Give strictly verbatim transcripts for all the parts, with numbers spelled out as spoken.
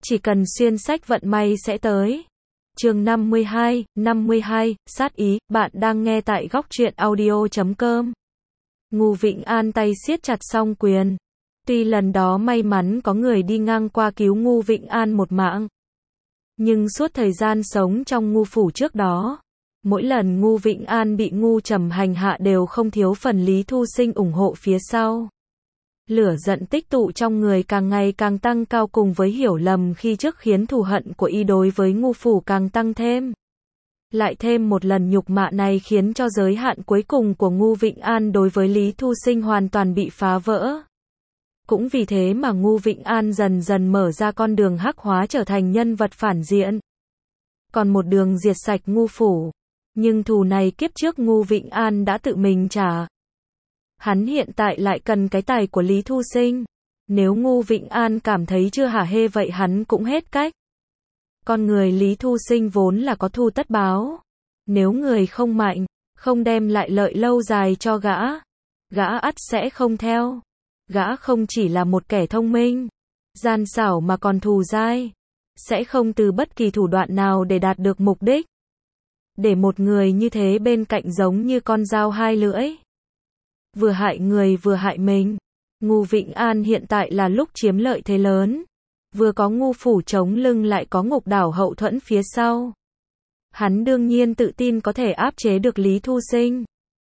Chỉ cần xuyên sách vận may sẽ tới. Chương năm mươi hai, năm mươi hai, sát ý, bạn đang nghe tại góc truyện audio chấm com. Ngô Vĩnh An tay siết chặt song quyền. Tuy lần đó may mắn có người đi ngang qua cứu Ngô Vĩnh An một mạng. Nhưng suốt thời gian sống trong Ngô phủ trước đó, mỗi lần Ngô Vĩnh An bị Ngô Trầm hành hạ đều không thiếu phần Lý Thu Sinh ủng hộ phía sau. Lửa giận tích tụ trong người càng ngày càng tăng cao cùng với hiểu lầm khi trước khiến thù hận của y đối với Ngô phủ càng tăng thêm. Lại thêm một lần nhục mạ này khiến cho giới hạn cuối cùng của Ngô Vĩnh An đối với Lý Thu Sinh hoàn toàn bị phá vỡ. Cũng vì thế mà Ngô Vĩnh An dần dần mở ra con đường hắc hóa trở thành nhân vật phản diện. Còn một đường diệt sạch Ngô phủ. Nhưng thù này kiếp trước Ngô Vĩnh An đã tự mình trả. Hắn hiện tại lại cần cái tài của Lý Thu Sinh. Nếu Ngô Vĩnh An cảm thấy chưa hả hê vậy hắn cũng hết cách. Con người Lý Thu Sinh vốn là có thù tất báo. Nếu người không mạnh, không đem lại lợi lâu dài cho gã, gã ắt sẽ không theo. Gã không chỉ là một kẻ thông minh, gian xảo mà còn thù dai. Sẽ không từ bất kỳ thủ đoạn nào để đạt được mục đích. Để một người như thế bên cạnh giống như con dao hai lưỡi. Vừa hại người vừa hại mình. Ngô Vĩnh An hiện tại là lúc chiếm lợi thế lớn. Vừa có Ngô phủ chống lưng lại có Ngục Đảo hậu thuẫn phía sau. Hắn đương nhiên tự tin có thể áp chế được Lý Thu Sinh.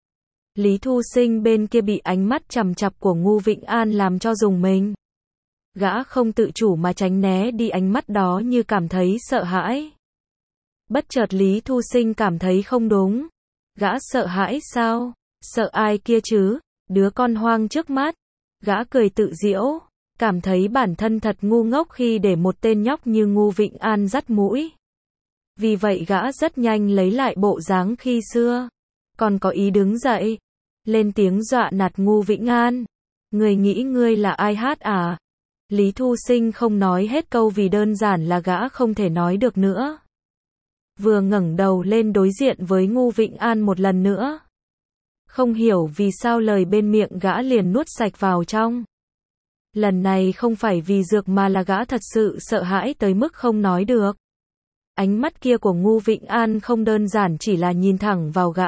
Lý Thu Sinh bên kia bị ánh mắt chằm chằm của Ngô Vĩnh An làm cho rùng mình. Gã không tự chủ mà tránh né đi ánh mắt đó như cảm thấy sợ hãi. Bất chợt Lý Thu Sinh cảm thấy không đúng. Gã sợ hãi sao? Sợ ai kia chứ? Đứa con hoang trước mắt. Gã cười tự giễu, cảm thấy bản thân thật ngu ngốc khi để một tên nhóc như Ngô Vĩnh An dắt mũi. Vì vậy gã rất nhanh lấy lại bộ dáng khi xưa. Còn có ý đứng dậy, lên tiếng dọa nạt Ngô Vĩnh An. Người nghĩ ngươi là ai hát à? Lý Thu Sinh không nói hết câu vì đơn giản là gã không thể nói được nữa. Vừa ngẩng đầu lên đối diện với Ngô Vĩnh An một lần nữa. Không hiểu vì sao lời bên miệng gã liền nuốt sạch vào trong. Lần này không phải vì dược mà là gã thật sự sợ hãi tới mức không nói được. Ánh mắt kia của Ngô Vĩnh An không đơn giản chỉ là nhìn thẳng vào gã.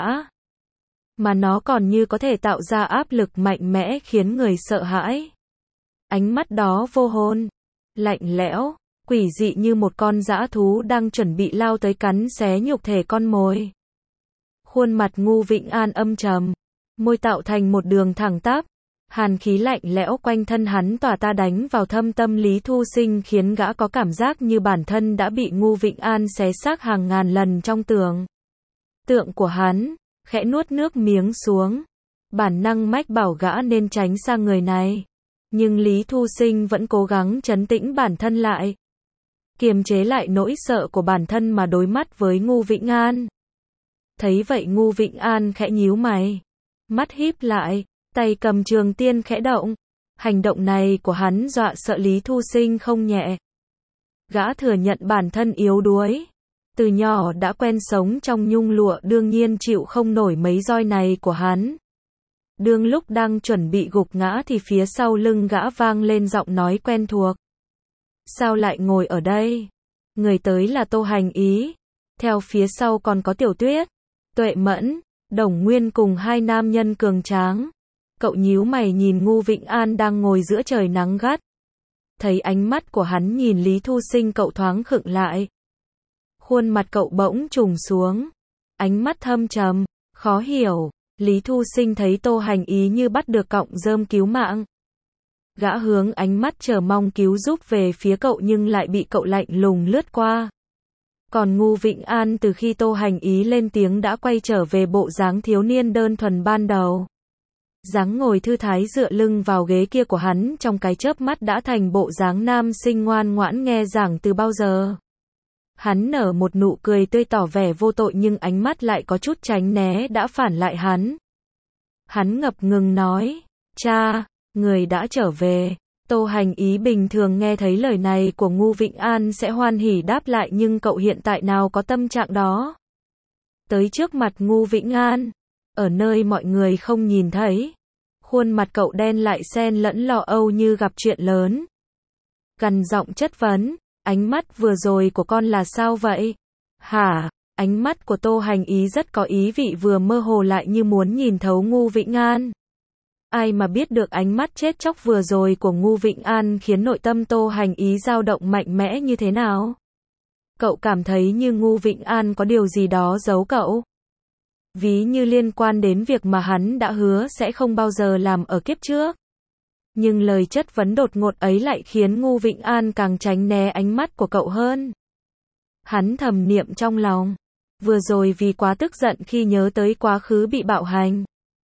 Mà nó còn như có thể tạo ra áp lực mạnh mẽ khiến người sợ hãi. Ánh mắt đó vô hồn, lạnh lẽo, quỷ dị như một con dã thú đang chuẩn bị lao tới cắn xé nhục thể con mồi. Khuôn mặt Ngô Vĩnh An âm trầm, môi tạo thành một đường thẳng tắp, hàn khí lạnh lẽo quanh thân hắn tỏa ta đánh vào thâm tâm Lý Thu Sinh khiến gã có cảm giác như bản thân đã bị Ngô Vĩnh An xé xác hàng ngàn lần trong tưởng tượng của hắn, khẽ nuốt nước miếng xuống, bản năng mách bảo gã nên tránh xa người này, nhưng Lý Thu Sinh vẫn cố gắng trấn tĩnh bản thân lại, kiềm chế lại nỗi sợ của bản thân mà đối mắt với Ngô Vĩnh An. Thấy vậy Ngô Vĩnh An khẽ nhíu mày, mắt híp lại, tay cầm trường tiên khẽ động. Hành động này của hắn dọa sợ Lý Thu Sinh không nhẹ. Gã thừa nhận bản thân yếu đuối. Từ nhỏ đã quen sống trong nhung lụa đương nhiên chịu không nổi mấy roi này của hắn. Đương lúc đang chuẩn bị gục ngã thì phía sau lưng gã vang lên giọng nói quen thuộc. Sao lại ngồi ở đây? Người tới là Tô Hành Ý. Theo phía sau còn có Tiểu Tuyết, Tuệ Mẫn, Đồng Nguyên cùng hai nam nhân cường tráng. Cậu nhíu mày nhìn Ngô Vĩnh An đang ngồi giữa trời nắng gắt. Thấy ánh mắt của hắn nhìn Lý Thu Sinh cậu thoáng khựng lại. Khuôn mặt cậu bỗng trùng xuống. Ánh mắt thâm trầm, khó hiểu. Lý Thu Sinh thấy Tô Hành Ý như bắt được cọng rơm cứu mạng. Gã hướng ánh mắt chờ mong cứu giúp về phía cậu nhưng lại bị cậu lạnh lùng lướt qua. Còn Ngô Vĩnh An từ khi Tô Hành Ý lên tiếng đã quay trở về bộ dáng thiếu niên đơn thuần ban đầu. Dáng ngồi thư thái dựa lưng vào ghế kia của hắn trong cái chớp mắt đã thành bộ dáng nam sinh ngoan ngoãn nghe giảng từ bao giờ. Hắn nở một nụ cười tươi tỏ vẻ vô tội nhưng ánh mắt lại có chút tránh né đã phản lại hắn. Hắn ngập ngừng nói, cha, người đã trở về. Tô Hành Ý bình thường nghe thấy lời này của Ngô Vĩnh An sẽ hoan hỉ đáp lại nhưng cậu hiện tại nào có tâm trạng đó. Tới trước mặt Ngô Vĩnh An, ở nơi mọi người không nhìn thấy. Khuôn mặt cậu đen lại xen lẫn lo âu như gặp chuyện lớn. Gằn giọng chất vấn, ánh mắt vừa rồi của con là sao vậy? Hả? Ánh mắt của Tô Hành Ý rất có ý vị vừa mơ hồ lại như muốn nhìn thấu Ngô Vĩnh An. Ai mà biết được ánh mắt chết chóc vừa rồi của Ngô Vĩnh An khiến nội tâm Tô Hành Ý dao động mạnh mẽ như thế nào? Cậu cảm thấy như Ngô Vĩnh An có điều gì đó giấu cậu. Ví như liên quan đến việc mà hắn đã hứa sẽ không bao giờ làm ở kiếp trước. Nhưng lời chất vấn đột ngột ấy lại khiến Ngô Vĩnh An càng tránh né ánh mắt của cậu hơn. Hắn thầm niệm trong lòng. Vừa rồi vì quá tức giận khi nhớ tới quá khứ bị bạo hành.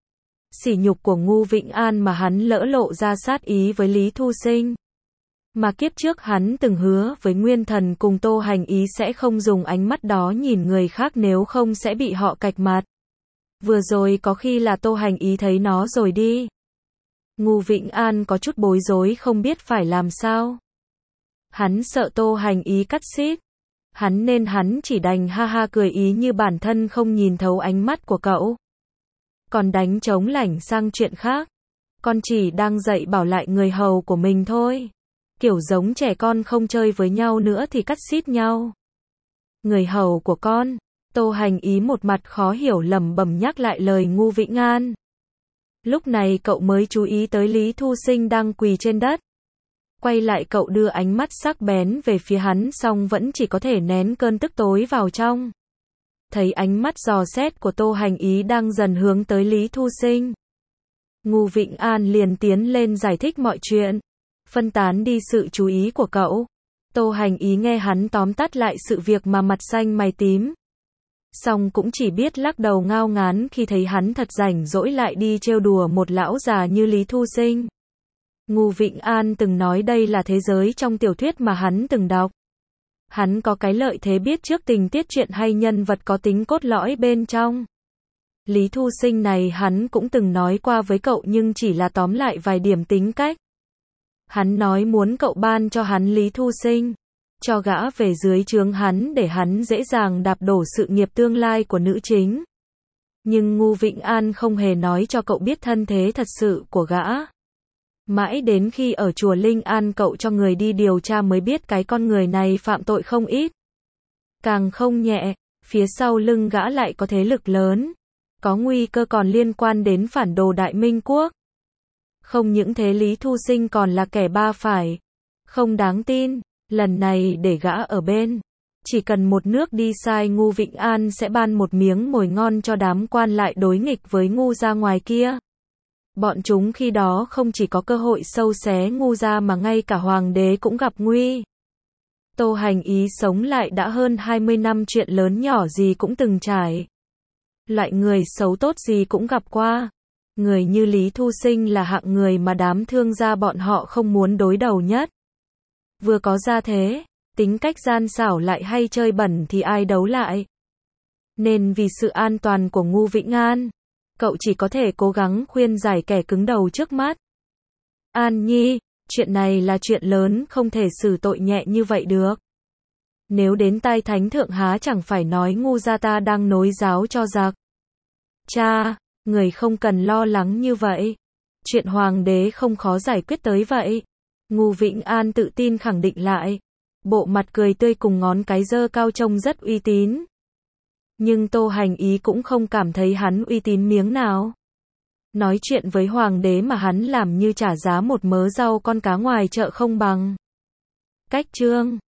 Sỉ nhục của Ngô Vĩnh An mà hắn lỡ lộ ra sát ý với Lý Thu Sinh. Mà kiếp trước hắn từng hứa với Nguyên Thần cùng Tô Hành Ý sẽ không dùng ánh mắt đó nhìn người khác nếu không sẽ bị họ cạch mặt. Vừa rồi có khi là Tô Hành Ý thấy nó rồi đi. Ngô Vĩnh An có chút bối rối không biết phải làm sao. Hắn sợ Tô Hành Ý cắt xít. Hắn nên hắn chỉ đành ha ha cười ý như bản thân không nhìn thấu ánh mắt của cậu. Còn đánh trống lảnh sang chuyện khác. Con chỉ đang dạy bảo lại người hầu của mình thôi. Kiểu giống trẻ con không chơi với nhau nữa thì cắt xít nhau. Người hầu của con. Tô Hành Ý một mặt khó hiểu lẩm bẩm nhắc lại lời Ngô Vĩnh An. Lúc này cậu mới chú ý tới Lý Thu Sinh đang quỳ trên đất. Quay lại cậu đưa ánh mắt sắc bén về phía hắn xong vẫn chỉ có thể nén cơn tức tối vào trong. Thấy ánh mắt dò xét của Tô Hành Ý đang dần hướng tới Lý Thu Sinh. Ngô Vĩnh An liền tiến lên giải thích mọi chuyện. Phân tán đi sự chú ý của cậu. Tô Hành Ý nghe hắn tóm tắt lại sự việc mà mặt xanh mày tím. Xong cũng chỉ biết lắc đầu ngao ngán khi thấy hắn thật rảnh rỗi lại đi trêu đùa một lão già như Lý Thu Sinh. Ngô Vĩnh An từng nói đây là thế giới trong tiểu thuyết mà hắn từng đọc. Hắn có cái lợi thế biết trước tình tiết truyện hay nhân vật có tính cốt lõi bên trong. Lý Thu Sinh này hắn cũng từng nói qua với cậu nhưng chỉ là tóm lại vài điểm tính cách. Hắn nói muốn cậu ban cho hắn Lý Thu Sinh. Cho gã về dưới trướng hắn để hắn dễ dàng đạp đổ sự nghiệp tương lai của nữ chính. Nhưng Ngô Vĩnh An không hề nói cho cậu biết thân thế thật sự của gã. Mãi đến khi ở chùa Linh An cậu cho người đi điều tra mới biết cái con người này phạm tội không ít. Càng không nhẹ, phía sau lưng gã lại có thế lực lớn. Có nguy cơ còn liên quan đến phản đồ Đại Minh Quốc. Không những thế Lý Thu Sinh còn là kẻ ba phải. Không đáng tin, lần này để gã ở bên. Chỉ cần một nước đi sai Ngô Vĩnh An sẽ ban một miếng mồi ngon cho đám quan lại đối nghịch với Ngô gia ngoài kia. Bọn chúng khi đó không chỉ có cơ hội sâu xé Ngô gia mà ngay cả hoàng đế cũng gặp nguy. Tô Hành Ý sống lại đã hơn hai mươi năm chuyện lớn nhỏ gì cũng từng trải. Loại người xấu tốt gì cũng gặp qua. Người như Lý Thu Sinh là hạng người mà đám thương gia bọn họ không muốn đối đầu nhất. Vừa có gia thế, tính cách gian xảo lại hay chơi bẩn thì ai đấu lại. Nên vì sự an toàn của Ngô Vĩnh An, cậu chỉ có thể cố gắng khuyên giải kẻ cứng đầu trước mắt. An Nhi, chuyện này là chuyện lớn không thể xử tội nhẹ như vậy được. Nếu đến tai Thánh Thượng há chẳng phải nói Ngô gia ta đang nối giáo cho giặc. Cha, người không cần lo lắng như vậy. Chuyện hoàng đế không khó giải quyết tới vậy. Ngô Vĩnh An tự tin khẳng định lại. Bộ mặt cười tươi cùng ngón cái giơ cao trông rất uy tín. Nhưng Tô Hành Ý cũng không cảm thấy hắn uy tín miếng nào. Nói chuyện với hoàng đế mà hắn làm như trả giá một mớ rau con cá ngoài chợ không bằng. Cách chương